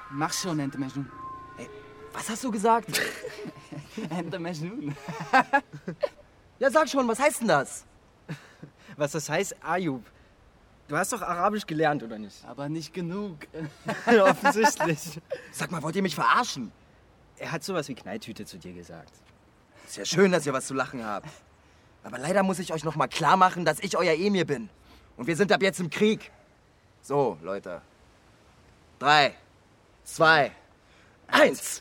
Mach schon, Ente Mejnun. Ey, was hast du gesagt? Ente Mejnun. Ja, sag schon, was heißt denn das? Was das heißt, Ayub? Du hast doch Arabisch gelernt, oder nicht? Aber nicht genug. Offensichtlich. Sag mal, wollt ihr mich verarschen? Er hat sowas wie Knalltüte zu dir gesagt. Ist ja schön, dass ihr was zu lachen habt. Aber leider muss ich euch noch mal klar machen, dass ich euer Emir bin. Und wir sind ab jetzt im Krieg. So, Leute. 3, 2, 1.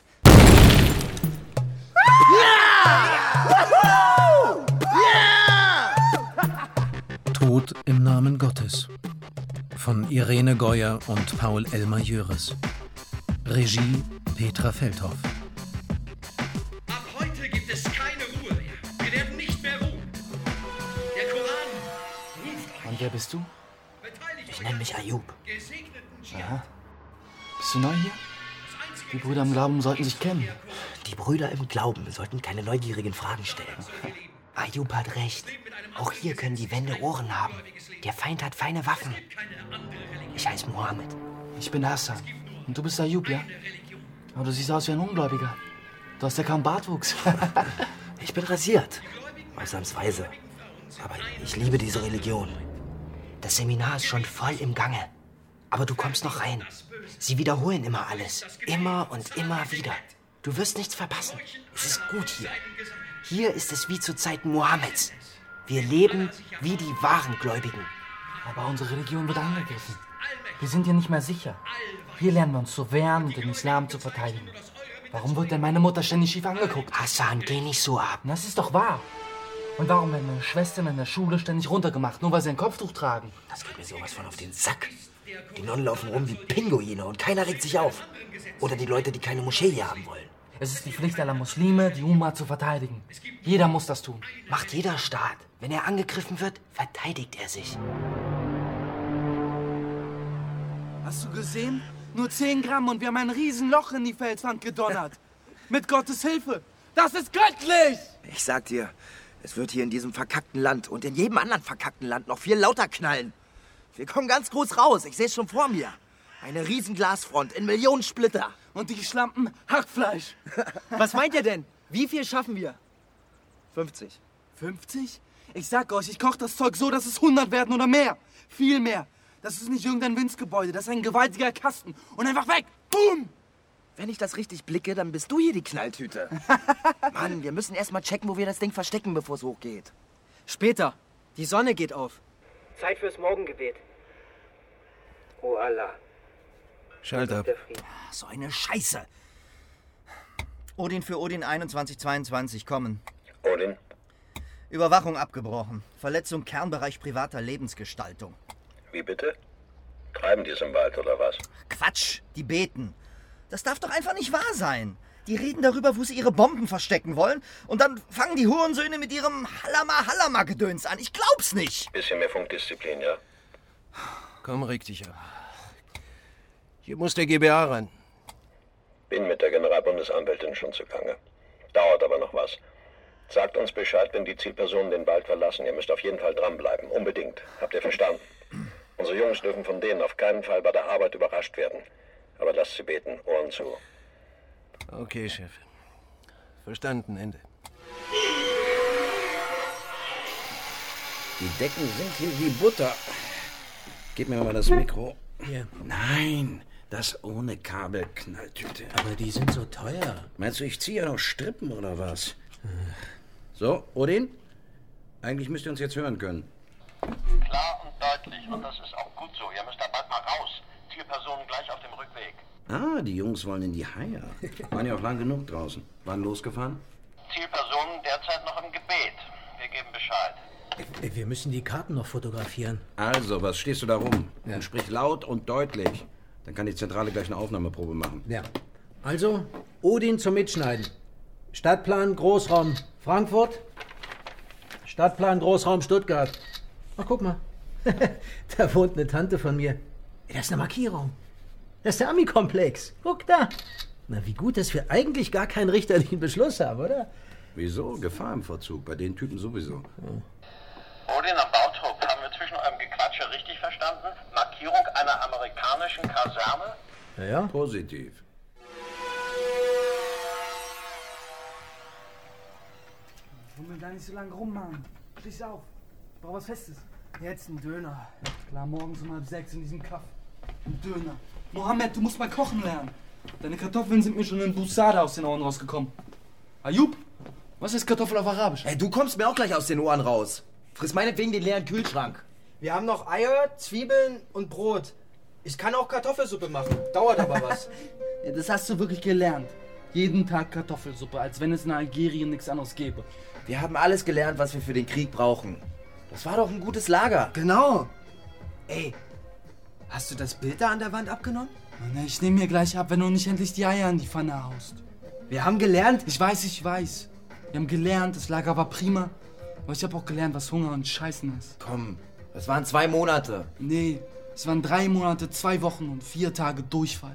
Tod im Namen Gottes von Irene Goyer und Paul Elmar Jöres. Regie Petra Feldhoff. Ab heute gibt es keine Ruhe mehr. Wir werden nicht mehr ruhen. Der Koran ruft euch. Und wer bist du? Ich nenne mich Ayub. Aha. Bist du neu hier? Die Brüder im Glauben sollten sich kennen. Die Brüder im Glauben sollten keine neugierigen Fragen stellen. Ayub hat recht. Auch hier können die Wände Ohren haben. Der Feind hat feine Waffen. Ich heiße Mohammed. Ich bin Hassan. Und du bist Ayub, ja? Aber du siehst aus wie ein Ungläubiger. Du hast ja kaum Bartwuchs. Ich bin rasiert. Ausnahmsweise. Aber ich liebe diese Religion. Das Seminar ist schon voll im Gange. Aber du kommst noch rein. Sie wiederholen immer alles. Immer und immer wieder. Du wirst nichts verpassen. Es ist gut hier. Hier ist es wie zu Zeiten Mohammeds. Wir leben wie die wahren Gläubigen. Aber unsere Religion wird angegriffen. Wir sind hier nicht mehr sicher. Hier lernen wir uns zu wehren und den Islam zu verteidigen. Warum wird denn meine Mutter ständig schief angeguckt? Hassan, geh nicht so ab. Das ist doch wahr. Und warum werden meine Schwestern in der Schule ständig runtergemacht, nur weil sie ein Kopftuch tragen? Das geht mir sowas von auf den Sack. Die Nonnen laufen rum wie Pinguine und keiner regt sich auf. Oder die Leute, die keine Moschee hier haben wollen. Es ist die Pflicht aller Muslime, die Umma zu verteidigen. Jeder muss das tun. Macht jeder Staat. Wenn er angegriffen wird, verteidigt er sich. Hast du gesehen? Nur 10 Gramm und wir haben ein Riesenloch in die Felswand gedonnert. Mit Gottes Hilfe. Das ist göttlich! Ich sag dir, es wird hier in diesem verkackten Land und in jedem anderen verkackten Land noch viel lauter knallen. Wir kommen ganz groß raus. Ich sehe es schon vor mir. Eine riesen Glasfront in Millionen Splitter. Und die Schlampen Hackfleisch. Was meint ihr denn? Wie viel schaffen wir? 50. 50? Ich sag euch, ich koche das Zeug so, dass es 100 werden oder mehr. Viel mehr. Das ist nicht irgendein Winzgebäude, das ist ein gewaltiger Kasten. Und einfach weg. Boom! Wenn ich das richtig blicke, dann bist du hier die Knalltüte. Mann, wir müssen erst mal checken, wo wir das Ding verstecken, bevor es hochgeht. Später. Die Sonne geht auf. Zeit fürs Morgengebet. Oh Allah. Schalt ab. So eine Scheiße. Odin für Odin 2122, kommen. Odin? Überwachung abgebrochen. Verletzung Kernbereich privater Lebensgestaltung. Wie bitte? Treiben die es im Wald oder was? Quatsch, die beten. Das darf doch einfach nicht wahr sein. Die reden darüber, wo sie ihre Bomben verstecken wollen und dann fangen die Hurensöhne mit ihrem Hallama-Hallama-Gedöns an. Ich glaub's nicht. Bisschen mehr Funkdisziplin, ja? Komm, reg dich ab. Hier muss der GBA ran. Bin mit der Generalbundesanwältin schon zugange. Dauert aber noch was. Sagt uns Bescheid, wenn die Zielpersonen den Wald verlassen. Ihr müsst auf jeden Fall dranbleiben. Unbedingt. Habt ihr verstanden? Unsere Jungs dürfen von denen auf keinen Fall bei der Arbeit überrascht werden. Aber lasst sie beten. Ohren zu. Okay, Chef. Verstanden, Ende. Die Decken sind hier wie Butter. Gib mir mal das Mikro. Hier. Nein, das ohne Kabelknalltüte. Aber die sind so teuer. Meinst du, ich ziehe ja noch Strippen oder was? So, Odin? Eigentlich müsst ihr uns jetzt hören können. Klar und deutlich. Und das ist auch gut so. Ihr müsst da bald mal raus. Zielpersonen gleich auf dem Rückweg. Ah, die Jungs wollen in die Haie. Waren ja auch lang genug draußen. Wann losgefahren? Zielpersonen derzeit noch im Gebet. Wir geben Bescheid. Wir müssen die Karten noch fotografieren. Also, was stehst du da rum? Ja. Und sprich laut und deutlich. Dann kann die Zentrale gleich eine Aufnahmeprobe machen. Ja. Also, Odin zum Mitschneiden. Stadtplan Großraum Frankfurt. Stadtplan Großraum Stuttgart. Ach, guck mal. Da wohnt eine Tante von mir. Das ist eine Markierung. Das ist der Ami-Komplex. Guck da. Na, wie gut, dass wir eigentlich gar keinen richterlichen Beschluss haben, oder? Wieso? Gefahr im Verzug. Bei den Typen sowieso. Odin am Bautrupp, haben wir zwischen eurem Gequatsche richtig verstanden? Markierung einer amerikanischen Kaserne? Ja? Positiv. Wollen wir da nicht so lange rum, Mann? Steh auf. Ich brauch was Festes. Jetzt ein Döner. Klar, morgens um 5:30 in diesem Kaff. Ein Döner. Mohammed, du musst mal kochen lernen. Deine Kartoffeln sind mir schon in Busada aus den Ohren rausgekommen. Ayub, was ist Kartoffel auf Arabisch? Hey, du kommst mir auch gleich aus den Ohren raus. Friss meinetwegen den leeren Kühlschrank. Wir haben noch Eier, Zwiebeln und Brot. Ich kann auch Kartoffelsuppe machen. Dauert aber was. Ja, das hast du wirklich gelernt. Jeden Tag Kartoffelsuppe, als wenn es in Algerien nichts anderes gäbe. Wir haben alles gelernt, was wir für den Krieg brauchen. Das war doch ein gutes Lager. Genau. Ey, hast du das Bild da an der Wand abgenommen? Na, ich nehme mir gleich ab, wenn du nicht endlich die Eier in die Pfanne haust. Wir haben gelernt. Ich weiß. Wir haben gelernt, das Lager war prima. Aber ich habe auch gelernt, was Hunger und Scheißen ist. Komm, das waren 2 Monate. Nee, es waren 3 Monate, 2 Wochen und 4 Tage Durchfall.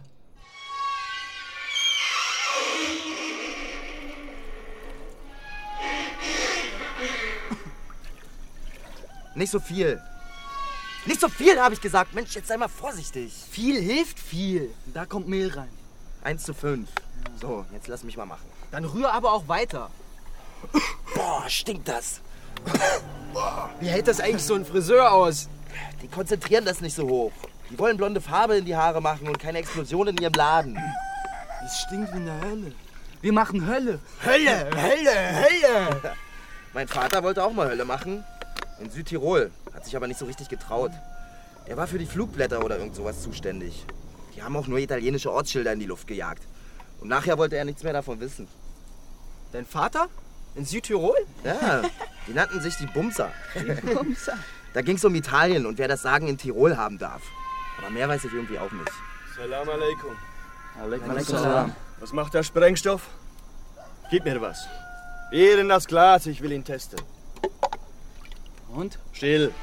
Nicht so viel. Nicht so viel, habe ich gesagt. Mensch, jetzt sei mal vorsichtig. Viel hilft viel. Da kommt Mehl rein. 1:5. So, jetzt lass mich mal machen. Dann rühr aber auch weiter. Boah, stinkt das. Wie hält das eigentlich so ein Friseur aus? Die konzentrieren das nicht so hoch. Die wollen blonde Farbe in die Haare machen und keine Explosion in ihrem Laden. Es stinkt wie in der Hölle. Wir machen Hölle. Hölle, Hölle, Hölle. Mein Vater wollte auch mal Hölle machen. In Südtirol. Hat sich aber nicht so richtig getraut. Er war für die Flugblätter oder irgend sowas zuständig. Die haben auch nur italienische Ortsschilder in die Luft gejagt. Und nachher wollte er nichts mehr davon wissen. Dein Vater? In Südtirol? Ja, die nannten sich die Bumser. Bumser? Da ging's um Italien und wer das Sagen in Tirol haben darf. Aber mehr weiß ich irgendwie auch nicht. Salam alaikum. Alaikum salam. Was macht der Sprengstoff? Gib mir was. Hier in das Glas, ich will ihn testen. Und? Still.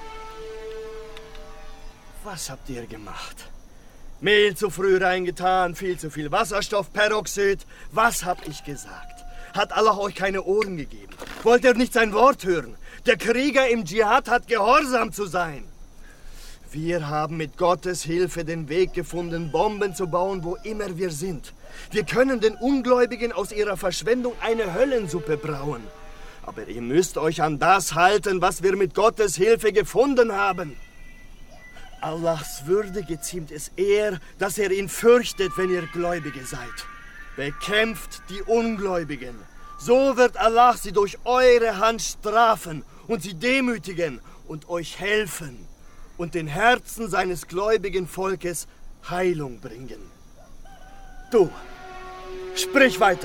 Was habt ihr gemacht? Mehl zu früh reingetan, viel zu viel Wasserstoffperoxid. Was hab ich gesagt? Hat Allah euch keine Ohren gegeben? Wollt ihr nicht sein Wort hören? Der Krieger im Dschihad hat gehorsam zu sein. Wir haben mit Gottes Hilfe den Weg gefunden, Bomben zu bauen, wo immer wir sind. Wir können den Ungläubigen aus ihrer Verschwendung eine Höllensuppe brauen. Aber ihr müsst euch an das halten, was wir mit Gottes Hilfe gefunden haben. Allahs Würde geziemt es eher, dass ihr ihn fürchtet, wenn ihr Gläubige seid. Bekämpft die Ungläubigen. So wird Allah sie durch eure Hand strafen und sie demütigen und euch helfen und den Herzen seines gläubigen Volkes Heilung bringen. Du, sprich weiter.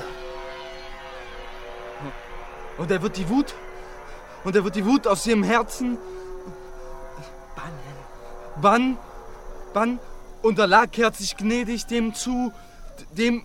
Und er wird die Wut aus ihrem Herzen bannen. Und Allah kehrt sich gnädig dem zu, den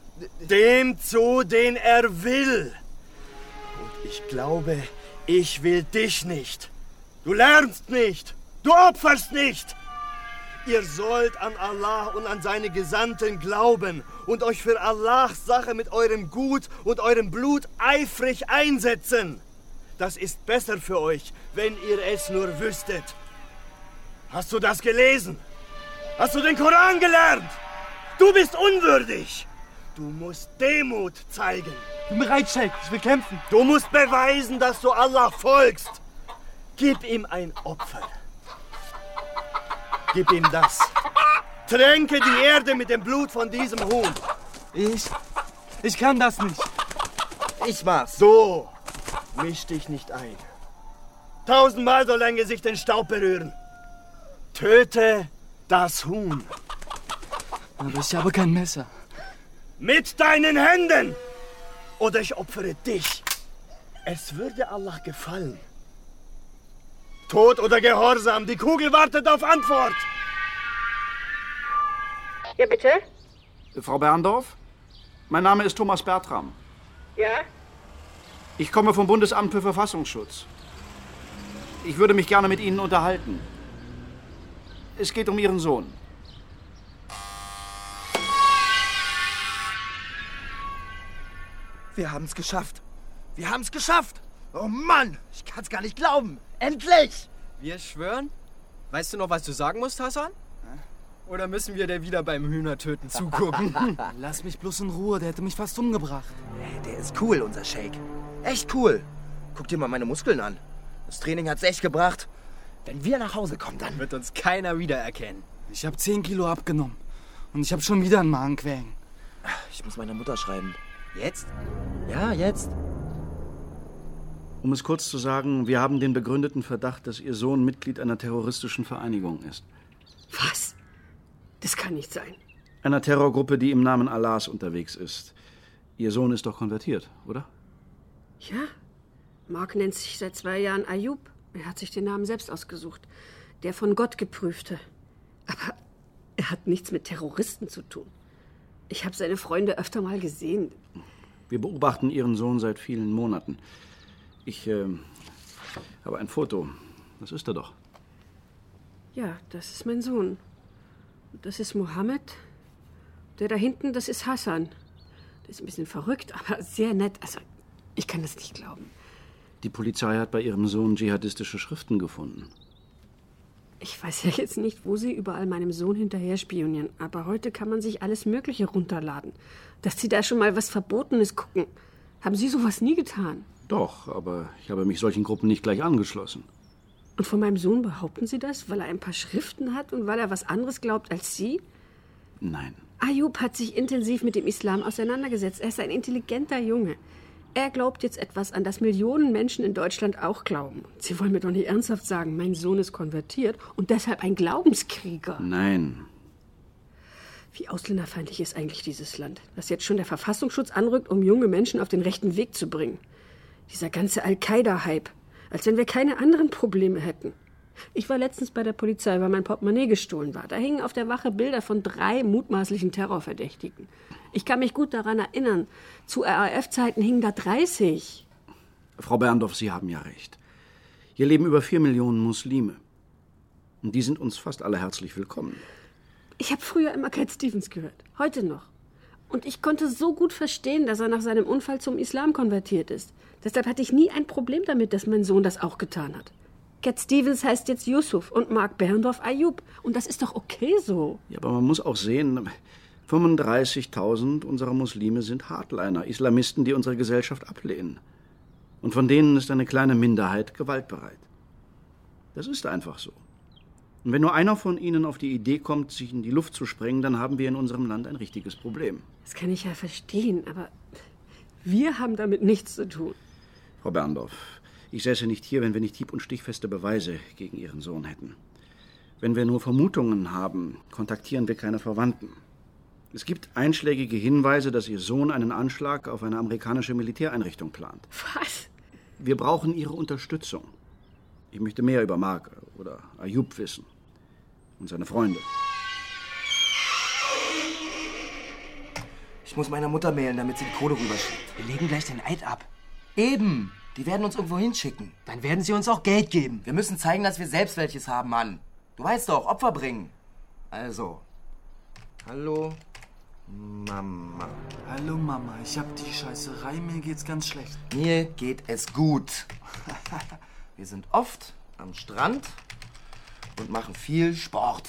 er will. Und ich glaube, ich will dich nicht. Du lernst nicht. Du opferst nicht. Ihr sollt an Allah und an seine Gesandten glauben und euch für Allahs Sache mit eurem Gut und eurem Blut eifrig einsetzen. Das ist besser für euch, wenn ihr es nur wüsstet. Hast du das gelesen? Hast du den Koran gelernt? Du bist unwürdig. Du musst Demut zeigen. Ich bin bereit, Sheikh. Ich will kämpfen. Du musst beweisen, dass du Allah folgst. Gib ihm ein Opfer. Gib ihm das. Tränke die Erde mit dem Blut von diesem Huhn. Ich kann das nicht. Ich mach's. So, misch dich nicht ein. 1000-mal soll dein Gesicht den Staub berühren. Töte das Huhn. Aber ich habe kein Messer. Mit deinen Händen! Oder ich opfere dich. Es würde Allah gefallen. Tod oder Gehorsam, die Kugel wartet auf Antwort. Ja, bitte? Frau Berndorf? Mein Name ist Thomas Bertram. Ja? Ich komme vom Bundesamt für Verfassungsschutz. Ich würde mich gerne mit Ihnen unterhalten. Es geht um Ihren Sohn. Wir haben es geschafft. Wir haben es geschafft. Oh Mann, ich kann es gar nicht glauben. Endlich! Wir schwören? Weißt du noch, was du sagen musst, Hassan? Oder müssen wir der wieder beim Hühnertöten zugucken? Lass mich bloß in Ruhe, der hätte mich fast umgebracht. Hey, der ist cool, unser Shake. Echt cool. Guck dir mal meine Muskeln an. Das Training hat's echt gebracht. Wenn wir nach Hause kommen, dann Wird uns keiner wiedererkennen. Ich habe 10 Kilo abgenommen. Und ich habe schon wieder einen Magenquälen. Ich muss meiner Mutter schreiben. Jetzt? Ja, jetzt. Um es kurz zu sagen, wir haben den begründeten Verdacht, dass Ihr Sohn Mitglied einer terroristischen Vereinigung ist. Was? Das kann nicht sein. Einer Terrorgruppe, die im Namen Allahs unterwegs ist. Ihr Sohn ist doch konvertiert, oder? Ja. Mark nennt sich seit 2 Jahren Ayub. Er hat sich den Namen selbst ausgesucht. Der von Gott geprüfte. Aber er hat nichts mit Terroristen zu tun. Ich habe seine Freunde öfter mal gesehen. Wir beobachten Ihren Sohn seit vielen Monaten. Ich habe ein Foto. Das ist er doch. Ja, das ist mein Sohn. Das ist Mohammed. Der da hinten, das ist Hassan. Der ist ein bisschen verrückt, aber sehr nett. Also, ich kann das nicht glauben. Die Polizei hat bei Ihrem Sohn dschihadistische Schriften gefunden. Ich weiß ja jetzt nicht, wo sie überall meinem Sohn hinterher spionieren. Aber heute kann man sich alles Mögliche runterladen. Dass sie da schon mal was Verbotenes gucken. Haben Sie sowas nie getan? Doch, aber ich habe mich solchen Gruppen nicht gleich angeschlossen. Und von meinem Sohn behaupten Sie das, weil er ein paar Schriften hat und weil er was anderes glaubt als Sie? Nein. Ayub hat sich intensiv mit dem Islam auseinandergesetzt. Er ist ein intelligenter Junge. Er glaubt jetzt etwas, an das Millionen Menschen in Deutschland auch glauben. Sie wollen mir doch nicht ernsthaft sagen, mein Sohn ist konvertiert und deshalb ein Glaubenskrieger. Nein. Wie ausländerfeindlich ist eigentlich dieses Land, dass jetzt schon der Verfassungsschutz anrückt, um junge Menschen auf den rechten Weg zu bringen. Dieser ganze Al-Qaida-Hype, als wenn wir keine anderen Probleme hätten. Ich war letztens bei der Polizei, weil mein Portemonnaie gestohlen war. Da hingen auf der Wache Bilder von 3 mutmaßlichen Terrorverdächtigen. Ich kann mich gut daran erinnern, zu RAF-Zeiten hingen da 30. Frau Berndorf, Sie haben ja recht. Hier leben über 4 Millionen Muslime. Und die sind uns fast alle herzlich willkommen. Ich habe früher immer Cat Stevens gehört, heute noch. Und ich konnte so gut verstehen, dass er nach seinem Unfall zum Islam konvertiert ist. Deshalb hatte ich nie ein Problem damit, dass mein Sohn das auch getan hat. Cat Stevens heißt jetzt Yusuf und Mark Berndorf Ayub. Und das ist doch okay so. Ja, aber man muss auch sehen, 35.000 unserer Muslime sind Hardliner, Islamisten, die unsere Gesellschaft ablehnen. Und von denen ist eine kleine Minderheit gewaltbereit. Das ist einfach so. Und wenn nur einer von ihnen auf die Idee kommt, sich in die Luft zu sprengen, dann haben wir in unserem Land ein richtiges Problem. Das kann ich ja verstehen, aber wir haben damit nichts zu tun. Frau Berndorf, ich säße nicht hier, wenn wir nicht hieb- und stichfeste Beweise gegen Ihren Sohn hätten. Wenn wir nur Vermutungen haben, kontaktieren wir keine Verwandten. Es gibt einschlägige Hinweise, dass Ihr Sohn einen Anschlag auf eine amerikanische Militäreinrichtung plant. Was? Wir brauchen Ihre Unterstützung. Ich möchte mehr über Mark oder Ayub wissen. Und seine Freunde. Ich muss meiner Mutter mailen, damit sie die Kohle rüberschickt. Wir legen gleich den Eid ab. Eben. Die werden uns irgendwo hinschicken. Dann werden sie uns auch Geld geben. Wir müssen zeigen, dass wir selbst welches haben, Mann. Du weißt doch, Opfer bringen. Also. Hallo, Mama. Hallo Mama, ich hab die Scheißerei, mir geht's ganz schlecht. Mir geht es gut. Wir sind oft am Strand und machen viel Sport.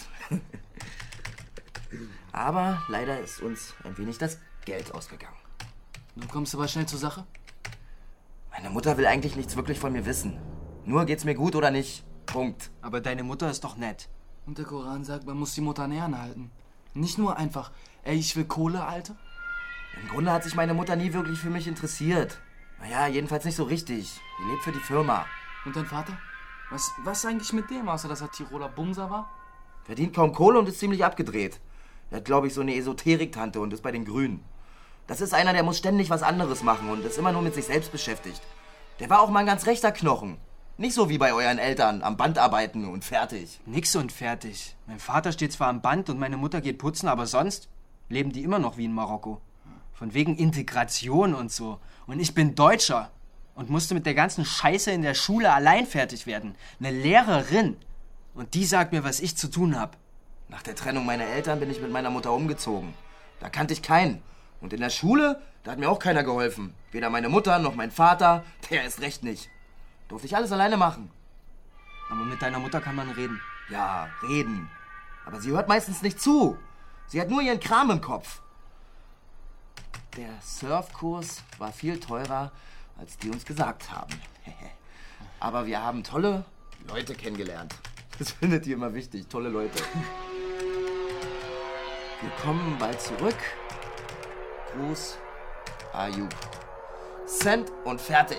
Aber leider ist uns ein wenig das Geld ausgegangen. Du kommst aber schnell zur Sache? Meine Mutter will eigentlich nichts wirklich von mir wissen. Nur geht's mir gut oder nicht. Punkt. Aber deine Mutter ist doch nett. Und der Koran sagt, man muss die Mutter nähern halten. Nicht nur einfach, ey, ich will Kohle, Alter. Im Grunde hat sich meine Mutter nie wirklich für mich interessiert. Naja, jedenfalls nicht so richtig. Die lebt für die Firma. Und dein Vater? Was eigentlich mit dem, außer dass er Tiroler Bumser war? Verdient kaum Kohle und ist ziemlich abgedreht. Er hat, glaube ich, so eine Esoterik-Tante und ist bei den Grünen. Das ist einer, der muss ständig was anderes machen und ist immer nur mit sich selbst beschäftigt. Der war auch mal ein ganz rechter Knochen. Nicht so wie bei euren Eltern, am Band arbeiten und fertig. Nix und fertig. Mein Vater steht zwar am Band und meine Mutter geht putzen, aber sonst leben die immer noch wie in Marokko. Von wegen Integration und so. Und ich bin Deutscher und musste mit der ganzen Scheiße in der Schule allein fertig werden. Eine Lehrerin. Und die sagt mir, was ich zu tun habe. Nach der Trennung meiner Eltern bin ich mit meiner Mutter umgezogen. Da kannte ich keinen. Und in der Schule, da hat mir auch keiner geholfen. Weder meine Mutter noch mein Vater, der ist recht nicht. Durfte ich alles alleine machen. Aber mit deiner Mutter kann man reden. Ja, reden. Aber sie hört meistens nicht zu. Sie hat nur ihren Kram im Kopf. Der Surfkurs war viel teurer, als die uns gesagt haben. Aber wir haben tolle Leute kennengelernt. Das findet ihr immer wichtig, tolle Leute. Wir kommen bald zurück. Gruß, Ayub. Cent und fertig.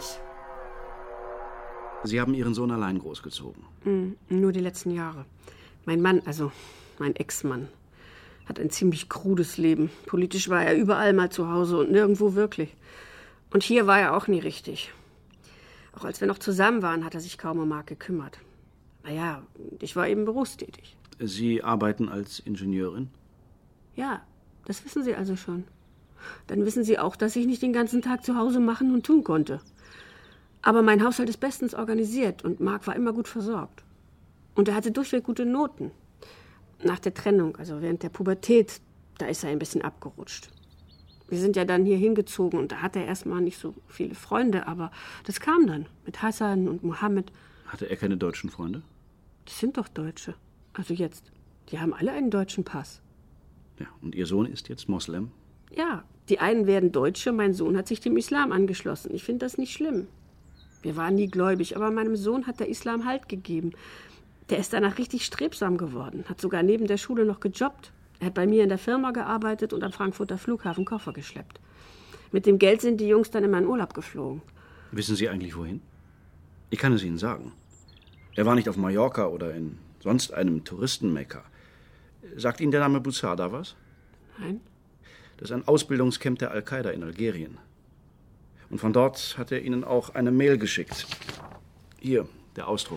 Sie haben Ihren Sohn allein großgezogen? Nur die letzten Jahre. Mein Mann, also mein Ex-Mann, hat ein ziemlich krudes Leben. Politisch war er überall mal zu Hause und nirgendwo wirklich. Und hier war er auch nie richtig. Auch als wir noch zusammen waren, hat er sich kaum um Marc gekümmert. Naja, ich war eben berufstätig. Sie arbeiten als Ingenieurin? Ja, das wissen Sie also schon. Dann wissen Sie auch, dass ich nicht den ganzen Tag zu Hause machen und tun konnte. Aber mein Haushalt ist bestens organisiert und Marc war immer gut versorgt. Und er hatte durchweg gute Noten. Nach der Trennung, also während der Pubertät, da ist er ein bisschen abgerutscht. Wir sind ja dann hier hingezogen und da hatte er erstmal nicht so viele Freunde, aber das kam dann mit Hassan und Mohammed. Hatte er keine deutschen Freunde? Das sind doch Deutsche. Also jetzt. Die haben alle einen deutschen Pass. Ja, und Ihr Sohn ist jetzt Moslem? Ja, die einen werden Deutsche, mein Sohn hat sich dem Islam angeschlossen. Ich finde das nicht schlimm. Wir waren nie gläubig, aber meinem Sohn hat der Islam Halt gegeben. Der ist danach richtig strebsam geworden, hat sogar neben der Schule noch gejobbt. Er hat bei mir in der Firma gearbeitet und am Frankfurter Flughafen Koffer geschleppt. Mit dem Geld sind die Jungs dann immer in Urlaub geflogen. Wissen Sie eigentlich wohin? Ich kann es Ihnen sagen. Er war nicht auf Mallorca oder in sonst einem Touristenmekka. Sagt Ihnen der Name Boussada was? Nein. Das ist ein Ausbildungscamp der Al-Qaida in Algerien. Und von dort hat er Ihnen auch eine Mail geschickt. Hier, der Ausdruck.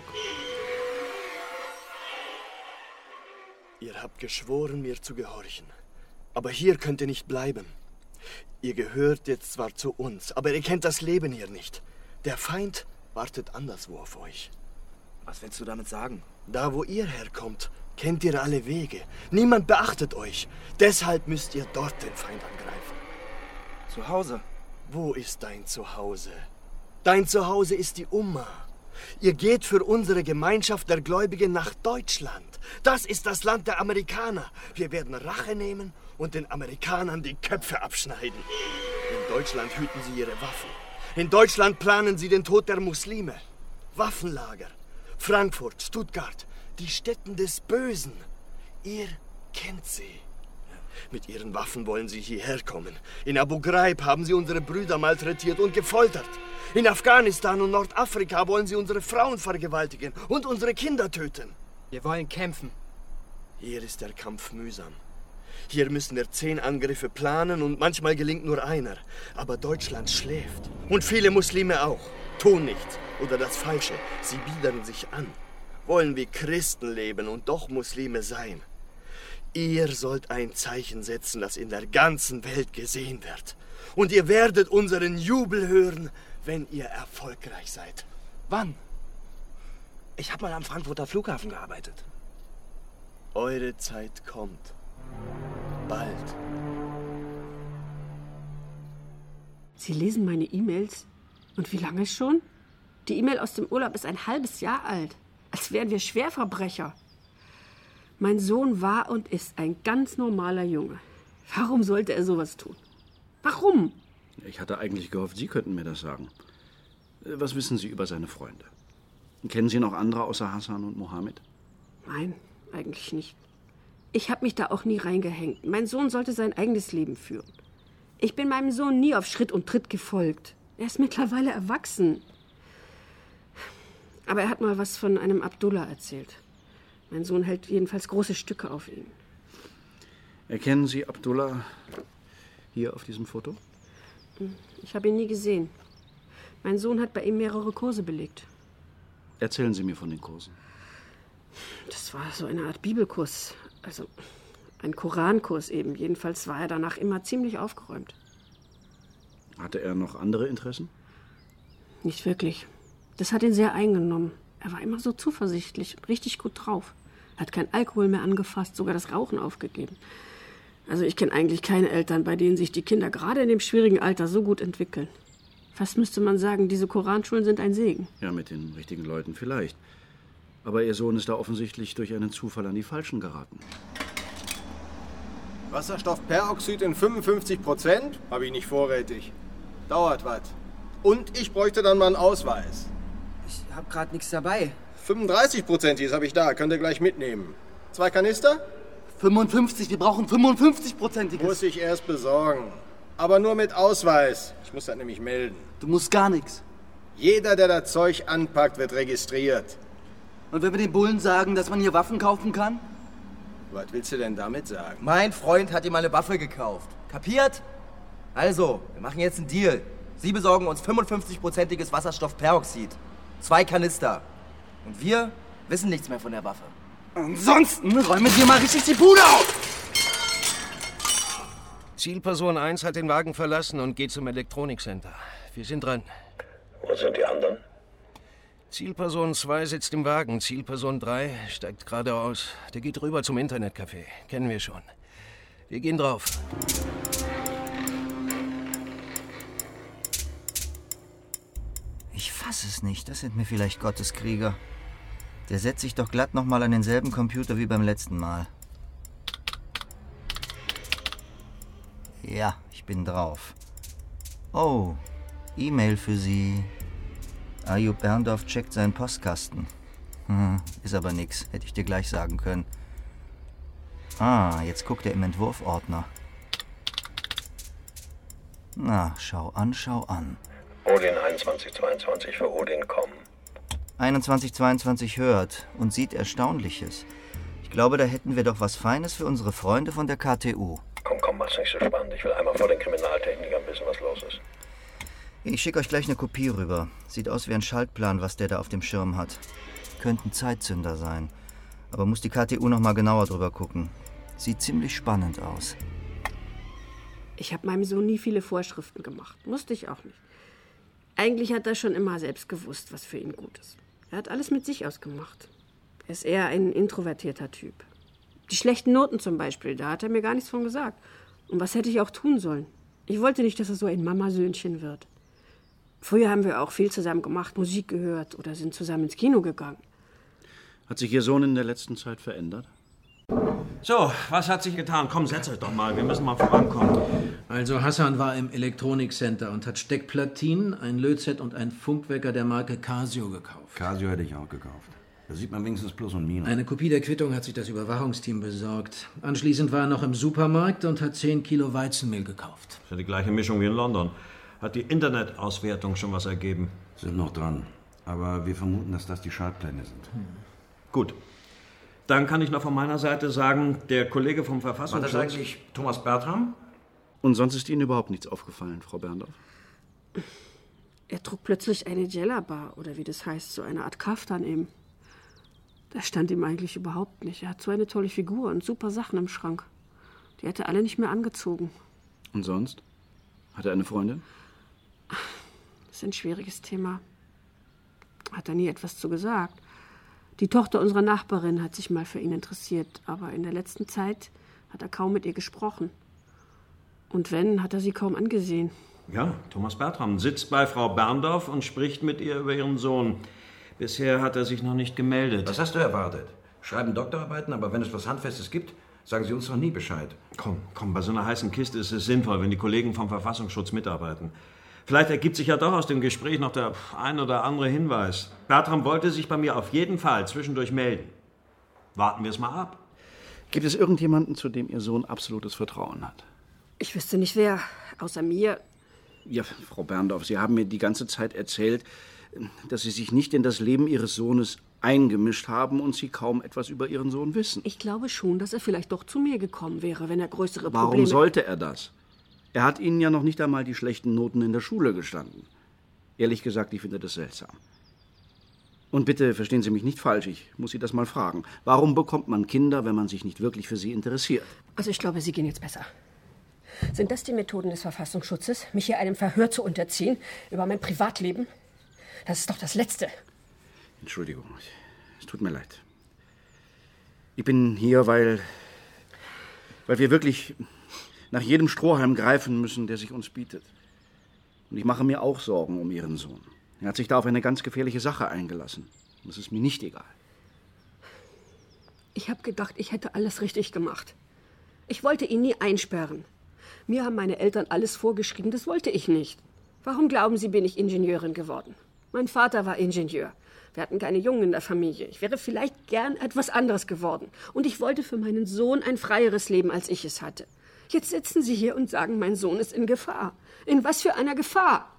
Ihr habt geschworen, mir zu gehorchen. Aber hier könnt ihr nicht bleiben. Ihr gehört jetzt zwar zu uns, aber ihr kennt das Leben hier nicht. Der Feind wartet anderswo auf euch. Was willst du damit sagen? Da, wo ihr herkommt, kennt ihr alle Wege. Niemand beachtet euch. Deshalb müsst ihr dort den Feind angreifen. Zu Hause? Wo ist dein Zuhause? Dein Zuhause ist die Umma. Ihr geht für unsere Gemeinschaft der Gläubigen nach Deutschland. Das ist das Land der Amerikaner. Wir werden Rache nehmen und den Amerikanern die Köpfe abschneiden. In Deutschland hüten sie ihre Waffen. In Deutschland planen sie den Tod der Muslime. Waffenlager. Frankfurt, Stuttgart, die Stätten des Bösen. Ihr kennt sie. Mit ihren Waffen wollen sie hierher kommen. In Abu Ghraib haben sie unsere Brüder malträtiert und gefoltert. In Afghanistan und Nordafrika wollen sie unsere Frauen vergewaltigen und unsere Kinder töten. Wir wollen kämpfen. Hier ist der Kampf mühsam. Hier müssen wir 10 Angriffe planen und manchmal gelingt nur einer. Aber Deutschland schläft. Und viele Muslime auch. Tun nichts oder das Falsche. Sie biedern sich an. Wollen wie Christen leben und doch Muslime sein. Ihr sollt ein Zeichen setzen, das in der ganzen Welt gesehen wird. Und ihr werdet unseren Jubel hören, wenn ihr erfolgreich seid. Wann? Ich habe mal am Frankfurter Flughafen gearbeitet. Eure Zeit kommt. Bald. Sie lesen meine E-Mails? Und wie lange schon? Die E-Mail aus dem Urlaub ist ein halbes Jahr alt. Als wären wir Schwerverbrecher. Mein Sohn war und ist ein ganz normaler Junge. Warum sollte er sowas tun? Warum? Ich hatte eigentlich gehofft, Sie könnten mir das sagen. Was wissen Sie über seine Freunde? Kennen Sie noch andere außer Hassan und Mohammed? Nein, eigentlich nicht. Ich habe mich da auch nie reingehängt. Mein Sohn sollte sein eigenes Leben führen. Ich bin meinem Sohn nie auf Schritt und Tritt gefolgt. Er ist mittlerweile erwachsen. Aber er hat mal was von einem Abdullah erzählt. Mein Sohn hält jedenfalls große Stücke auf ihn. Erkennen Sie Abdullah hier auf diesem Foto? Ich habe ihn nie gesehen. Mein Sohn hat bei ihm mehrere Kurse belegt. Erzählen Sie mir von den Kursen. Das war so eine Art Bibelkurs. Also ein Korankurs eben. Jedenfalls war er danach immer ziemlich aufgeräumt. Hatte er noch andere Interessen? Nicht wirklich. Das hat ihn sehr eingenommen. Er war immer so zuversichtlich und richtig gut drauf. Er hat kein Alkohol mehr angefasst, sogar das Rauchen aufgegeben. Also ich kenne eigentlich keine Eltern, bei denen sich die Kinder gerade in dem schwierigen Alter so gut entwickeln. Fast müsste man sagen, diese Koranschulen sind ein Segen. Ja, mit den richtigen Leuten vielleicht. Aber Ihr Sohn ist da offensichtlich durch einen Zufall an die Falschen geraten. Wasserstoffperoxid in 55%? Habe ich nicht vorrätig. Dauert was. Und ich bräuchte dann mal einen Ausweis. Ich hab grad nichts dabei. 35%, habe ich da. Könnt ihr gleich mitnehmen. 2 Kanister? 55, wir brauchen 55%. Muss ich erst besorgen. Aber nur mit Ausweis. Ich muss das nämlich melden. Du musst gar nichts. Jeder, der das Zeug anpackt, wird registriert. Und wenn wir den Bullen sagen, dass man hier Waffen kaufen kann? Was willst du denn damit sagen? Mein Freund hat ihm eine Waffe gekauft. Kapiert? Also, wir machen jetzt einen Deal. Sie besorgen uns 55%iges Wasserstoffperoxid. 2 Kanister. Und wir wissen nichts mehr von der Waffe. Ansonsten räumen wir mal richtig die Bude auf! Zielperson 1 hat den Wagen verlassen und geht zum Elektronikcenter. Wir sind dran. Wo sind die anderen? Zielperson 2 sitzt im Wagen. Zielperson 3 steigt geradeaus. Der geht rüber zum Internetcafé. Kennen wir schon. Wir gehen drauf. Ich fass es nicht. Das sind mir vielleicht Gotteskrieger. Der setzt sich doch glatt nochmal an denselben Computer wie beim letzten Mal. Ja, ich bin drauf. Oh, E-Mail für Sie. Ayub Berndorf checkt seinen Postkasten. Ist aber nix, hätte ich dir gleich sagen können. Ah, jetzt guckt er im Entwurfordner. Na, schau an, schau an. Odin 2122 für Odin kommen. 2122 hört und sieht Erstaunliches. Ich glaube, da hätten wir doch was Feines für unsere Freunde von der KTU. Komm, mach's nicht so spannend. Ich will einmal vor den Kriminaltechnikern wissen, was los ist. Ich schicke euch gleich eine Kopie rüber. Sieht aus wie ein Schaltplan, was der da auf dem Schirm hat. Könnten Zeitzünder sein. Aber muss die KTU noch mal genauer drüber gucken. Sieht ziemlich spannend aus. Ich habe meinem Sohn nie viele Vorschriften gemacht. Musste ich auch nicht. Eigentlich hat er schon immer selbst gewusst, was für ihn gut ist. Er hat alles mit sich ausgemacht. Er ist eher ein introvertierter Typ. Die schlechten Noten zum Beispiel, da hat er mir gar nichts von gesagt. Und was hätte ich auch tun sollen? Ich wollte nicht, dass er so ein Mamasöhnchen wird. Früher haben wir auch viel zusammen gemacht, Musik gehört oder sind zusammen ins Kino gegangen. Hat sich Ihr Sohn in der letzten Zeit verändert? So, was hat sich getan? Komm, setz euch doch mal. Wir müssen mal vorankommen. Also Hassan war im Elektronikcenter und hat Steckplatinen, ein Lötset und einen Funkwecker der Marke Casio gekauft. Casio hätte ich auch gekauft. Da sieht man wenigstens Plus und Minus. Eine Kopie der Quittung hat sich das Überwachungsteam besorgt. Anschließend war er noch im Supermarkt und hat 10 Kilo Weizenmehl gekauft. Das ist ja die gleiche Mischung wie in London. Hat die Internetauswertung schon was ergeben? Sind noch dran. Aber wir vermuten, dass das die Schaltpläne sind. Gut. Dann kann ich noch von meiner Seite sagen, der Kollege vom Verfassungsschutz... War das eigentlich Thomas Bertram? Und sonst ist Ihnen überhaupt nichts aufgefallen, Frau Berndorf? Er trug plötzlich eine Djellaba, oder wie das heißt, so eine Art Kaftan eben. Das stand ihm eigentlich überhaupt nicht. Er hat so eine tolle Figur und super Sachen im Schrank. Die hat er alle nicht mehr angezogen. Und sonst? Hat er eine Freundin? Das ist ein schwieriges Thema. Hat er nie etwas zu gesagt. Die Tochter unserer Nachbarin hat sich mal für ihn interessiert, aber in der letzten Zeit hat er kaum mit ihr gesprochen. Und wenn, hat er sie kaum angesehen. Ja, Thomas Bertram sitzt bei Frau Berndorf und spricht mit ihr über ihren Sohn. Bisher hat er sich noch nicht gemeldet. Was hast du erwartet? Schreiben Doktorarbeiten, aber wenn es was Handfestes gibt, sagen Sie uns doch nie Bescheid. Komm, bei so einer heißen Kiste ist es sinnvoll, wenn die Kollegen vom Verfassungsschutz mitarbeiten. Vielleicht ergibt sich ja doch aus dem Gespräch noch der ein oder andere Hinweis. Bertram wollte sich bei mir auf jeden Fall zwischendurch melden. Warten wir es mal ab. Gibt es irgendjemanden, zu dem Ihr Sohn absolutes Vertrauen hat? Ich wüsste nicht wer, außer mir. Ja, Frau Berndorf, Sie haben mir die ganze Zeit erzählt, dass Sie sich nicht in das Leben Ihres Sohnes eingemischt haben und Sie kaum etwas über Ihren Sohn wissen. Ich glaube schon, dass er vielleicht doch zu mir gekommen wäre, wenn er größere Probleme... Warum sollte er das? Er hat Ihnen ja noch nicht einmal die schlechten Noten in der Schule gestanden. Ehrlich gesagt, ich finde das seltsam. Und bitte verstehen Sie mich nicht falsch, ich muss Sie das mal fragen. Warum bekommt man Kinder, wenn man sich nicht wirklich für sie interessiert? Also ich glaube, Sie gehen jetzt besser. Sind das die Methoden des Verfassungsschutzes, mich hier einem Verhör zu unterziehen über mein Privatleben? Das ist doch das Letzte. Entschuldigung, es tut mir leid. Ich bin hier, weil wir wirklich nach jedem Strohhalm greifen müssen, der sich uns bietet. Und ich mache mir auch Sorgen um Ihren Sohn. Er hat sich da auf eine ganz gefährliche Sache eingelassen. Und das ist mir nicht egal. Ich habe gedacht, ich hätte alles richtig gemacht. Ich wollte ihn nie einsperren. Mir haben meine Eltern alles vorgeschrieben, das wollte ich nicht. Warum glauben Sie, bin ich Ingenieurin geworden? Mein Vater war Ingenieur. Wir hatten keine Jungen in der Familie. Ich wäre vielleicht gern etwas anderes geworden. Und ich wollte für meinen Sohn ein freieres Leben, als ich es hatte. Jetzt sitzen Sie hier und sagen, mein Sohn ist in Gefahr. In was für einer Gefahr?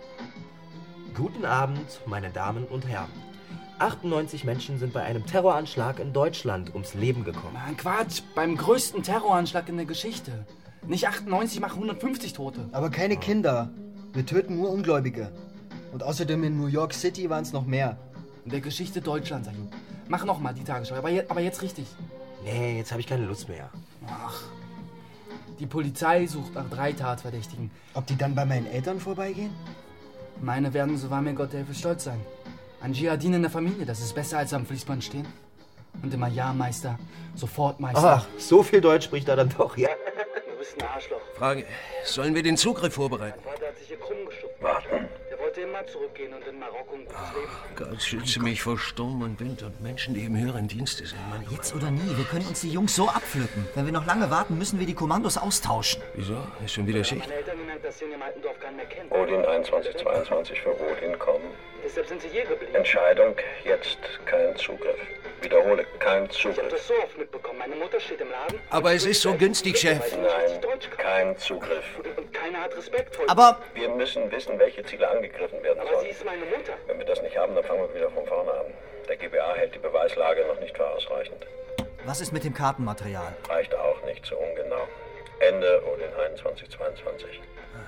Guten Abend, meine Damen und Herren. 98 Menschen sind bei einem Terroranschlag in Deutschland ums Leben gekommen. Mann, Quatsch, beim größten Terroranschlag in der Geschichte. Nicht 98, mach 150 Tote. Aber keine Kinder. Wir töten nur Ungläubige. Und außerdem in New York City waren es noch mehr. In der Geschichte Deutschlands, Ayub. Mach nochmal die Tagesschau, aber jetzt richtig. Nee, jetzt habe ich keine Lust mehr. Ach, die Polizei sucht nach 3 Tatverdächtigen. Ob die dann bei meinen Eltern vorbeigehen? Meine werden, so wahr mir Gott helfe, stolz sein. Ein Dschihadin in der Familie, das ist besser als am Fließband stehen. Und immer ja, Meister, sofort, Meister. Ach, so viel Deutsch spricht er dann doch, ja? Du bist ein Arschloch. Frage, sollen wir den Zugriff vorbereiten? Mein Vater hat sich hier krumm geschubst. Warten. Er wollte immer zurückgehen und in Marokko ein gutes Leben. Gott schütze mich vor Sturm und Wind und Menschen, die im höheren Dienste sind. Mann, Jetzt oder nie, wir können uns die Jungs so abpflücken. Wenn wir noch lange warten, müssen wir die Kommandos austauschen. Wieso? Ist schon wieder Schicht? Meine Eltern gemerkt, dass sie in dem alten Dorf keinen mehr kennen. Odin 2122 für Odin kommen. Deshalb sind sie hier geblieben. Entscheidung, jetzt kein Zugriff. Wiederhole, kein Zugriff. Ich habe das so oft mitbekommen. Meine Mutter steht im Laden. Aber es ist so günstig, Chef. Nein, kein Zugriff. Und keiner hat Respekt vor Aber wir müssen wissen, welche Ziele angegriffen werden sollen. Aber sie ist meine Mutter. Wenn wir das nicht haben, dann fangen wir wieder von vorne an. Der GBA hält die Beweislage noch nicht für ausreichend. Was ist mit dem Kartenmaterial? Reicht auch nicht, so ungenau. Ende Odin 2122.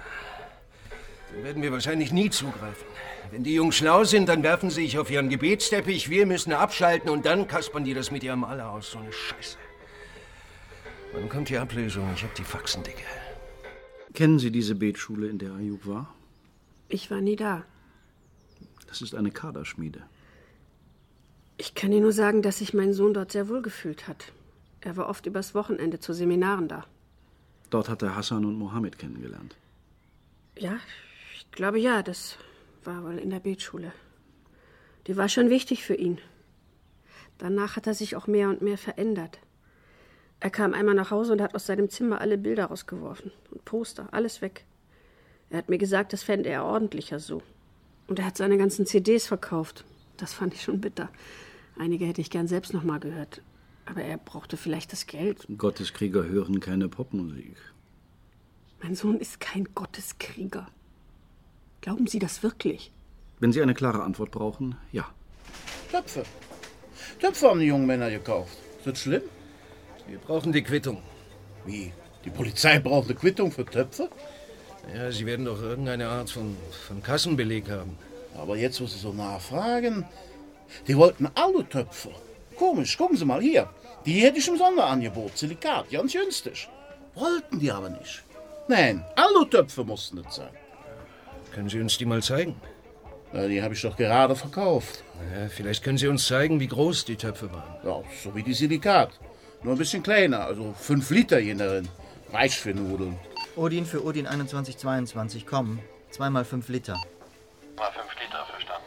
Dann werden wir wahrscheinlich nie zugreifen. Wenn die Jungs schlau sind, dann werfen sie sich auf ihren Gebetsteppich, wir müssen abschalten und dann kaspern die das mit ihrem Aller aus. So eine Scheiße. Wann kommt die Ablösung? Ich hab die Faxen dicke. Kennen Sie diese Betschule, in der Ayub war? Ich war nie da. Das ist eine Kaderschmiede. Ich kann Ihnen nur sagen, dass sich mein Sohn dort sehr wohl gefühlt hat. Er war oft übers Wochenende zu Seminaren da. Dort hat er Hassan und Mohammed kennengelernt. Ja, ich glaube ja, das war wohl in der Betschule. Die war schon wichtig für ihn. Danach hat er sich auch mehr und mehr verändert. Er kam einmal nach Hause und hat aus seinem Zimmer alle Bilder rausgeworfen. Und Poster, alles weg. Er hat mir gesagt, das fände er ordentlicher so. Und er hat seine ganzen CDs verkauft. Das fand ich schon bitter. Einige hätte ich gern selbst noch mal gehört. Aber er brauchte vielleicht das Geld. Gotteskrieger hören keine Popmusik. Mein Sohn ist kein Gotteskrieger. Glauben Sie das wirklich? Wenn Sie eine klare Antwort brauchen, ja. Töpfe. Töpfe haben die jungen Männer gekauft. Ist das schlimm? Wir brauchen die Quittung. Wie? Die Polizei braucht eine Quittung für Töpfe? Ja, sie werden doch irgendeine Art von Kassenbeleg haben. Aber jetzt, wo Sie so nachfragen, die wollten Alutöpfe. Komisch, gucken Sie mal hier. Die hätte ich im Sonderangebot, Silikat, ganz günstig. Wollten die aber nicht. Nein, Alutöpfe mussten das sein. Können Sie uns die mal zeigen? Na, die habe ich doch gerade verkauft. Ja, vielleicht können Sie uns zeigen, wie groß die Töpfe waren. Ja, so wie die Silikat. Nur ein bisschen kleiner, also 5 Liter je darin. Reicht für Nudeln. Odin für Odin 2122, komm. 2 mal 5 Liter. Mal 5 Liter, verstanden.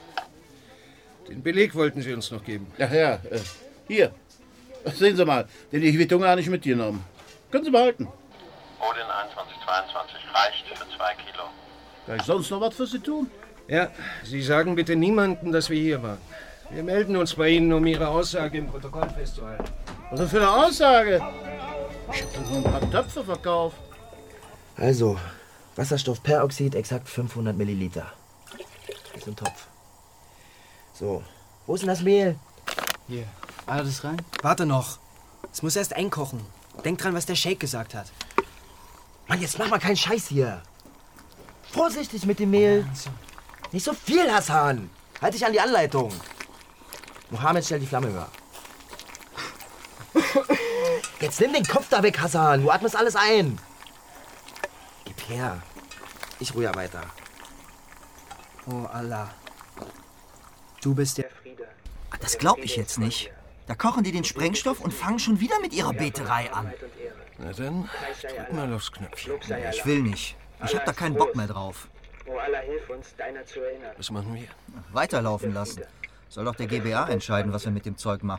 Den Beleg wollten Sie uns noch geben. Ach ja, hier. Sehen Sie mal, den die Quittung gar nicht mitgenommen. Können Sie behalten. Odin 2122 reicht für 2 Kilo. Kann ich sonst noch was für Sie tun? Ja, Sie sagen bitte niemandem, dass wir hier waren. Wir melden uns bei Ihnen, um Ihre Aussage im Protokoll festzuhalten. Was ist das für eine Aussage? Ich habe doch nur ein paar Töpfe verkauft. Also, Wasserstoffperoxid, exakt 500 Milliliter. Das ist ein Topf. So, wo ist denn das Mehl? Hier. Alles rein? Warte noch. Es muss erst einkochen. Denk dran, was der Sheikh gesagt hat. Mann, jetzt mach mal keinen Scheiß hier. Vorsichtig mit dem Mehl. Nicht so viel, Hassan. Halt dich an die Anleitung. Mohammed, stell die Flamme höher. Jetzt nimm den Kopf da weg, Hassan. Du atmest alles ein. Gib her. Ich rühre weiter. Oh Allah. Du bist der Friede. Das glaub ich jetzt nicht. Da kochen die den Sprengstoff und fangen schon wieder mit ihrer Beterei an. Na dann, drück mal aufs Knöpfchen. Ich will nicht. Ich hab da keinen Bock mehr drauf. Oh Allah, hilf uns, deiner zu erinnern. Was machen wir? Weiterlaufen lassen. Soll doch der GBA entscheiden, was wir mit dem Zeug machen.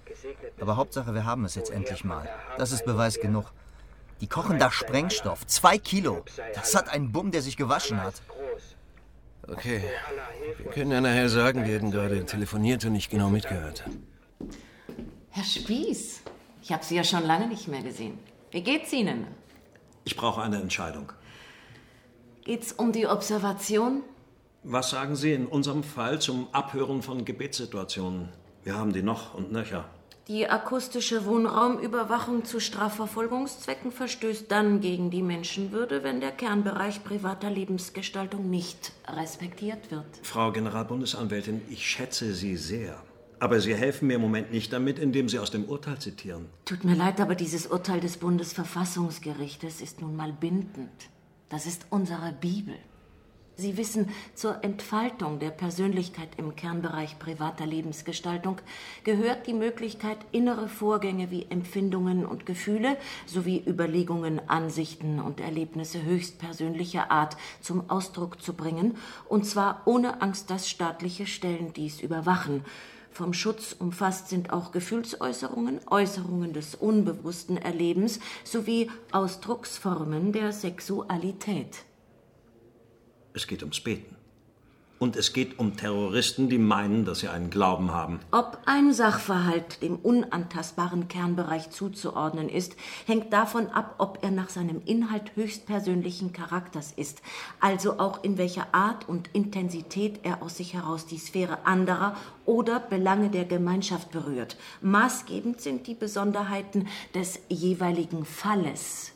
Aber Hauptsache, wir haben es jetzt endlich mal. Das ist Beweis genug. Die kochen da Sprengstoff. 2 Kilo. Das hat einen Bumm, der sich gewaschen hat. Okay. Wir können ja nachher sagen, wir hätten gerade telefoniert und nicht genau mitgehört. Herr Spieß, ich habe Sie ja schon lange nicht mehr gesehen. Wie geht's Ihnen? Ich brauche eine Entscheidung. Geht's um die Observation? Was sagen Sie in unserem Fall zum Abhören von Gebetssituationen? Wir haben die noch und nöcher. Die akustische Wohnraumüberwachung zu Strafverfolgungszwecken verstößt dann gegen die Menschenwürde, wenn der Kernbereich privater Lebensgestaltung nicht respektiert wird. Frau Generalbundesanwältin, ich schätze Sie sehr. Aber Sie helfen mir im Moment nicht damit, indem Sie aus dem Urteil zitieren. Tut mir leid, aber dieses Urteil des Bundesverfassungsgerichtes ist nun mal bindend. Das ist unsere Bibel. Sie wissen, zur Entfaltung der Persönlichkeit im Kernbereich privater Lebensgestaltung gehört die Möglichkeit, innere Vorgänge wie Empfindungen und Gefühle sowie Überlegungen, Ansichten und Erlebnisse höchstpersönlicher Art zum Ausdruck zu bringen, und zwar ohne Angst, dass staatliche Stellen dies überwachen. Vom Schutz umfasst sind auch Gefühlsäußerungen, Äußerungen des unbewussten Erlebens sowie Ausdrucksformen der Sexualität. Es geht ums Beten. Und es geht um Terroristen, die meinen, dass sie einen Glauben haben. Ob ein Sachverhalt dem unantastbaren Kernbereich zuzuordnen ist, hängt davon ab, ob er nach seinem Inhalt höchstpersönlichen Charakters ist, also auch in welcher Art und Intensität er aus sich heraus die Sphäre anderer oder Belange der Gemeinschaft berührt. Maßgebend sind die Besonderheiten des jeweiligen Falles.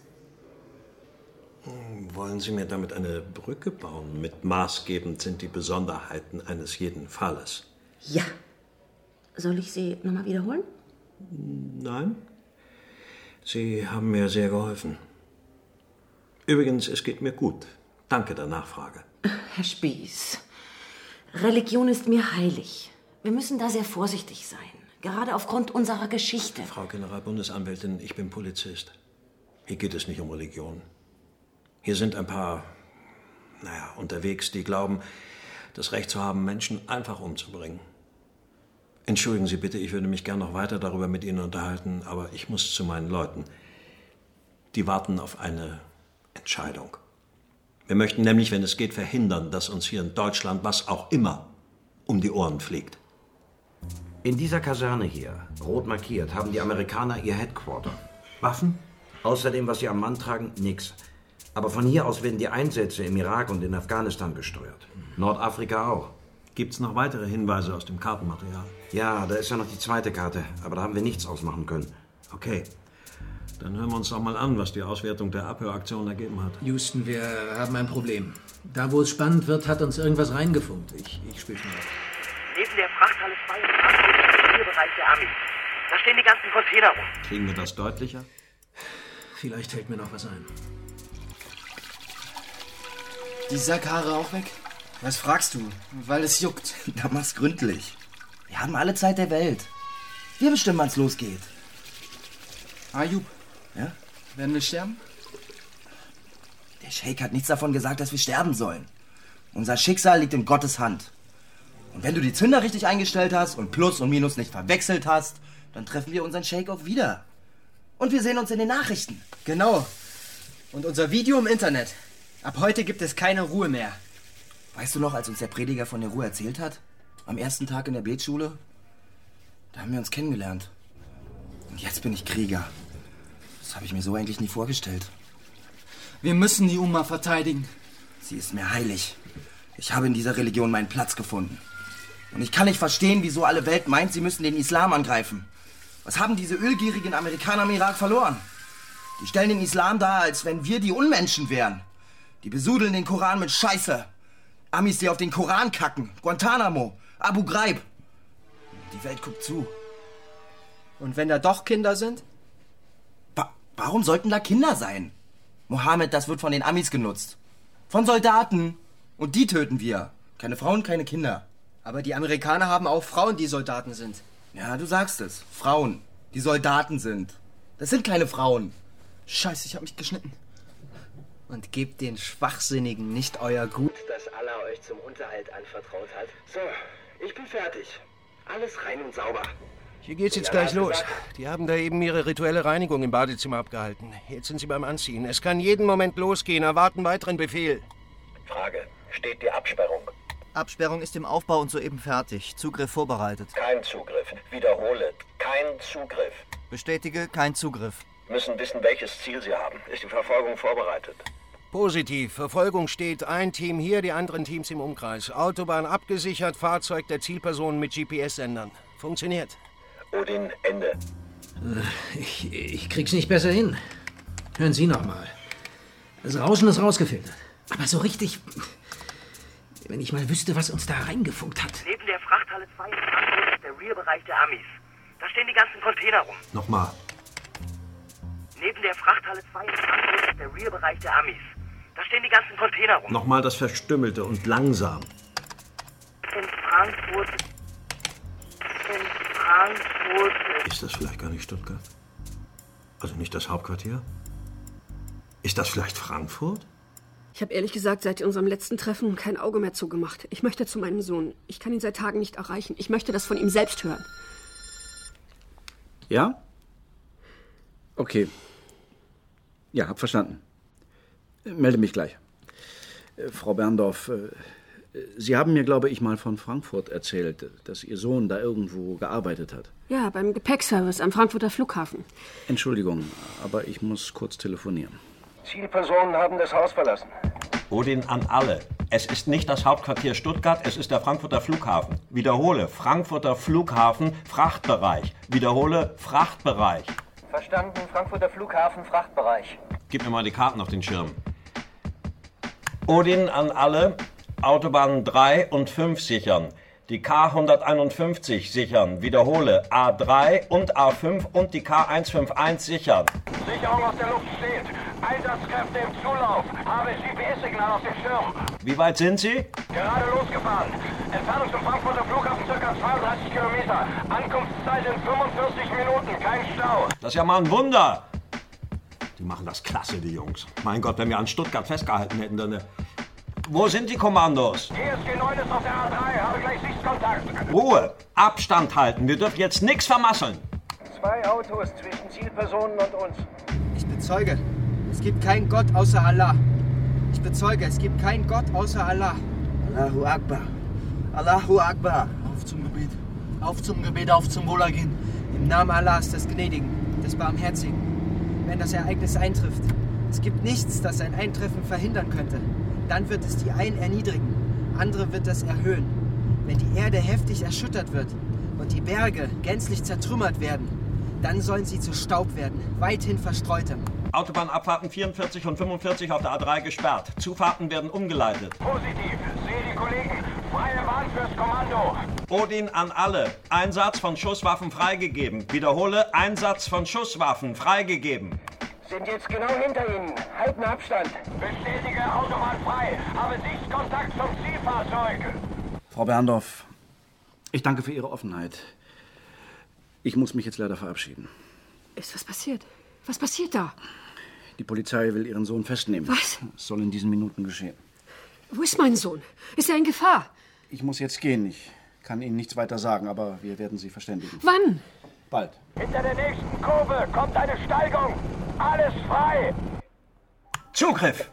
Wollen Sie mir damit eine Brücke bauen? Mit maßgebend sind die Besonderheiten eines jeden Falles. Ja. Soll ich sie nochmal wiederholen? Nein. Sie haben mir sehr geholfen. Übrigens, es geht mir gut. Danke der Nachfrage. Herr Spieß, Religion ist mir heilig. Wir müssen da sehr vorsichtig sein. Gerade aufgrund unserer Geschichte. Frau Generalbundesanwältin, ich bin Polizist. Hier geht es nicht um Religion. Hier sind ein paar, unterwegs, die glauben, das Recht zu haben, Menschen einfach umzubringen. Entschuldigen Sie bitte, ich würde mich gern noch weiter darüber mit Ihnen unterhalten, aber ich muss zu meinen Leuten. Die warten auf eine Entscheidung. Wir möchten nämlich, wenn es geht, verhindern, dass uns hier in Deutschland was auch immer um die Ohren fliegt. In dieser Kaserne hier, rot markiert, haben die Amerikaner ihr Headquarter. Waffen? Außerdem, was sie am Mann tragen, nix. Aber von hier aus werden die Einsätze im Irak und in Afghanistan gesteuert. Nordafrika auch. Gibt's noch weitere Hinweise aus dem Kartenmaterial? Ja, da ist ja noch die zweite Karte, aber da haben wir nichts ausmachen können. Okay. Dann hören wir uns doch mal an, was die Auswertung der Abhöraktion ergeben hat. Houston, wir haben ein Problem. Da, wo es spannend wird, hat uns irgendwas reingefunkt. Ich spiel's mal auf. Neben der Frachthalle 22 ist der Bereich der Armee. Da stehen die ganzen Container rum. Kriegen wir das deutlicher? Vielleicht fällt mir noch was ein. Die Sackhaare auch weg? Was fragst du? Weil es juckt. Da mach's gründlich. Wir haben alle Zeit der Welt. Wir bestimmen, wann's losgeht. Ayub. Ja? Werden wir sterben? Der Scheik hat nichts davon gesagt, dass wir sterben sollen. Unser Schicksal liegt in Gottes Hand. Und wenn du die Zünder richtig eingestellt hast und Plus und Minus nicht verwechselt hast, dann treffen wir unseren Scheik auch wieder. Und wir sehen uns in den Nachrichten. Genau. Und unser Video im Internet. Ab heute gibt es keine Ruhe mehr. Weißt du noch, als uns der Prediger von der Ruhe erzählt hat? Am ersten Tag in der Betschule? Da haben wir uns kennengelernt. Und jetzt bin ich Krieger. Das habe ich mir so eigentlich nie vorgestellt. Wir müssen die Umma verteidigen. Sie ist mir heilig. Ich habe in dieser Religion meinen Platz gefunden. Und ich kann nicht verstehen, wieso alle Welt meint, sie müssen den Islam angreifen. Was haben diese ölgierigen Amerikaner im Irak verloren? Die stellen den Islam dar, als wenn wir die Unmenschen wären. Die besudeln den Koran mit Scheiße. Amis, die auf den Koran kacken. Guantanamo, Abu Ghraib. Die Welt guckt zu. Und wenn da doch Kinder sind? Warum sollten da Kinder sein? Mohammed, das wird von den Amis genutzt. Von Soldaten. Und die töten wir. Keine Frauen, keine Kinder. Aber die Amerikaner haben auch Frauen, die Soldaten sind. Ja, du sagst es. Frauen, die Soldaten sind. Das sind keine Frauen. Scheiße, ich hab mich geschnitten. Und gebt den Schwachsinnigen nicht euer Gut, das Allah euch zum Unterhalt anvertraut hat. So, ich bin fertig. Alles rein und sauber. Hier geht's jetzt gleich los. Die haben da eben ihre rituelle Reinigung im Badezimmer abgehalten. Jetzt sind sie beim Anziehen. Es kann jeden Moment losgehen. Erwarten weiteren Befehl. Frage. Steht die Absperrung? Absperrung ist im Aufbau und soeben fertig. Zugriff vorbereitet. Kein Zugriff. Wiederhole. Kein Zugriff. Bestätige, kein Zugriff. Müssen wissen, welches Ziel Sie haben. Ist die Verfolgung vorbereitet? Positiv. Verfolgung steht. Ein Team hier, die anderen Teams im Umkreis. Autobahn abgesichert, Fahrzeug der Zielpersonen mit GPS-Sendern. Funktioniert. Odin, Ende. Ich krieg's nicht besser hin. Hören Sie noch mal. Das Rauschen ist rausgefiltert. Aber so richtig... Wenn ich mal wüsste, was uns da reingefunkt hat. Neben der Frachthalle 2 in Frankfurt ist der Rear-Bereich der Amis. Da stehen die ganzen Container rum. Nochmal. Neben der Frachthalle 2 in Frankfurt ist der Rear-Bereich der Amis. Da stehen die ganzen Container rum. Nochmal das Verstümmelte und langsam. In Frankfurt... Ist das vielleicht gar nicht Stuttgart? Also nicht das Hauptquartier? Ist das vielleicht Frankfurt? Ich habe ehrlich gesagt seit unserem letzten Treffen kein Auge mehr zugemacht. Ich möchte zu meinem Sohn. Ich kann ihn seit Tagen nicht erreichen. Ich möchte das von ihm selbst hören. Ja? Okay. Ja, hab verstanden. Melde mich gleich. Frau Berndorf, Sie haben mir, glaube ich, mal von Frankfurt erzählt, dass Ihr Sohn da irgendwo gearbeitet hat. Ja, beim Gepäckservice am Frankfurter Flughafen. Entschuldigung, aber ich muss kurz telefonieren. Zielpersonen haben das Haus verlassen. Odin an alle. Es ist nicht das Hauptquartier Stuttgart, es ist der Frankfurter Flughafen. Wiederhole, Frankfurter Flughafen, Frachtbereich. Wiederhole, Frachtbereich. Verstanden, Frankfurter Flughafen, Frachtbereich. Gib mir mal die Karten auf den Schirm. Odin an alle, Autobahnen 3 und 5 sichern. Die K151 sichern. Wiederhole, A3 und A5 und die K151 sichern. Sicherung aus der Luft steht. Einsatzkräfte im Zulauf. Habe GPS-Signal auf dem Schirm. Wie weit sind Sie? Gerade losgefahren. Entfernung zum Frankfurter Flughafen ca. 32 Kilometer. Ankunftszeit in 45 Minuten. Kein Stau. Das ist ja mal ein Wunder. Die machen das klasse, die Jungs. Mein Gott, wenn wir an Stuttgart festgehalten hätten, dann... Wo sind die Kommandos? TSG 9 ist auf der A3. Habe gleich Sichtkontakt. Ruhe! Abstand halten. Wir dürfen jetzt nichts vermasseln. 2 Autos zwischen Zielpersonen und uns. Ich bezeuge, es gibt keinen Gott außer Allah. Ich bezeuge, es gibt keinen Gott außer Allah. Allahu Akbar. Allahu Akbar. Auf zum Gebet. Auf zum Gebet, auf zum Wohlergehen. Im Namen Allahs, des Gnädigen, des Barmherzigen. Wenn das Ereignis eintrifft, es gibt nichts, das sein Eintreffen verhindern könnte. Dann wird es die einen erniedrigen, andere wird das erhöhen. Wenn die Erde heftig erschüttert wird und die Berge gänzlich zertrümmert werden, dann sollen sie zu Staub werden, weithin verstreutem. Autobahnabfahrten 44 und 45 auf der A3 gesperrt. Zufahrten werden umgeleitet. Positiv. Sehe die Kollegen. Freie Bahn fürs Kommando. Odin an alle. Einsatz von Schusswaffen freigegeben. Wiederhole, Einsatz von Schusswaffen freigegeben. Sind jetzt genau hinter Ihnen. Halten Abstand. Bestätige Autobahn frei. Habe Sichtkontakt zum Zielfahrzeug. Frau Berndorf, ich danke für Ihre Offenheit. Ich muss mich jetzt leider verabschieden. Ist was passiert? Was passiert da? Die Polizei will Ihren Sohn festnehmen. Was? Es soll in diesen Minuten geschehen. Wo ist mein Sohn? Ist er in Gefahr? Ich muss jetzt gehen. Ich kann Ihnen nichts weiter sagen, aber wir werden Sie verständigen. Wann? Bald. Hinter der nächsten Kurve kommt eine Steigung. Alles frei. Zugriff!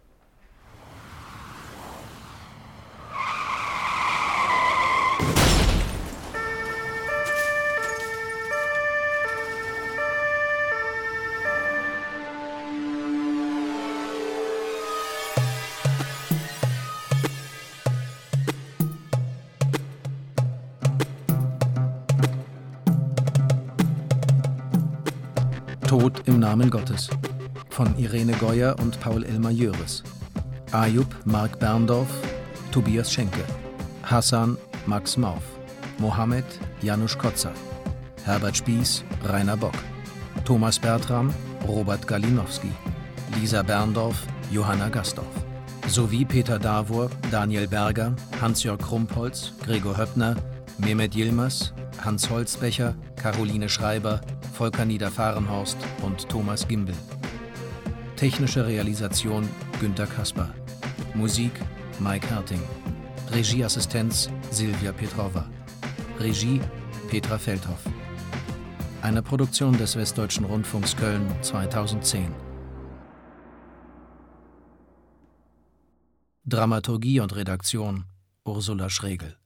Tod im Namen Gottes von Irene Goyer und Paul Elmar Jöres. Ayub Mark Berndorf, Tobias Schenke. Hassan Max Mauf. Mohammed Janusz Kotzay. Herbert Spieß Rainer Bock. Thomas Bertram Robert Galinowski. Lisa Berndorf Johanna Gastorf. Sowie Peter Davor, Daniel Berger, Hans-Jörg Krumpholz, Gregor Höppner, Mehmet Yilmaz, Hans Holzbecher, Caroline Schreiber, Volker Niederfahrenhorst und Thomas Gimbel. Technische Realisation Günter Kasper. Musik Mike Herting. Regieassistenz Silvia Petrova. Regie Petra Feldhoff. Eine Produktion des Westdeutschen Rundfunks Köln 2010. Dramaturgie und Redaktion Ursula Schregel.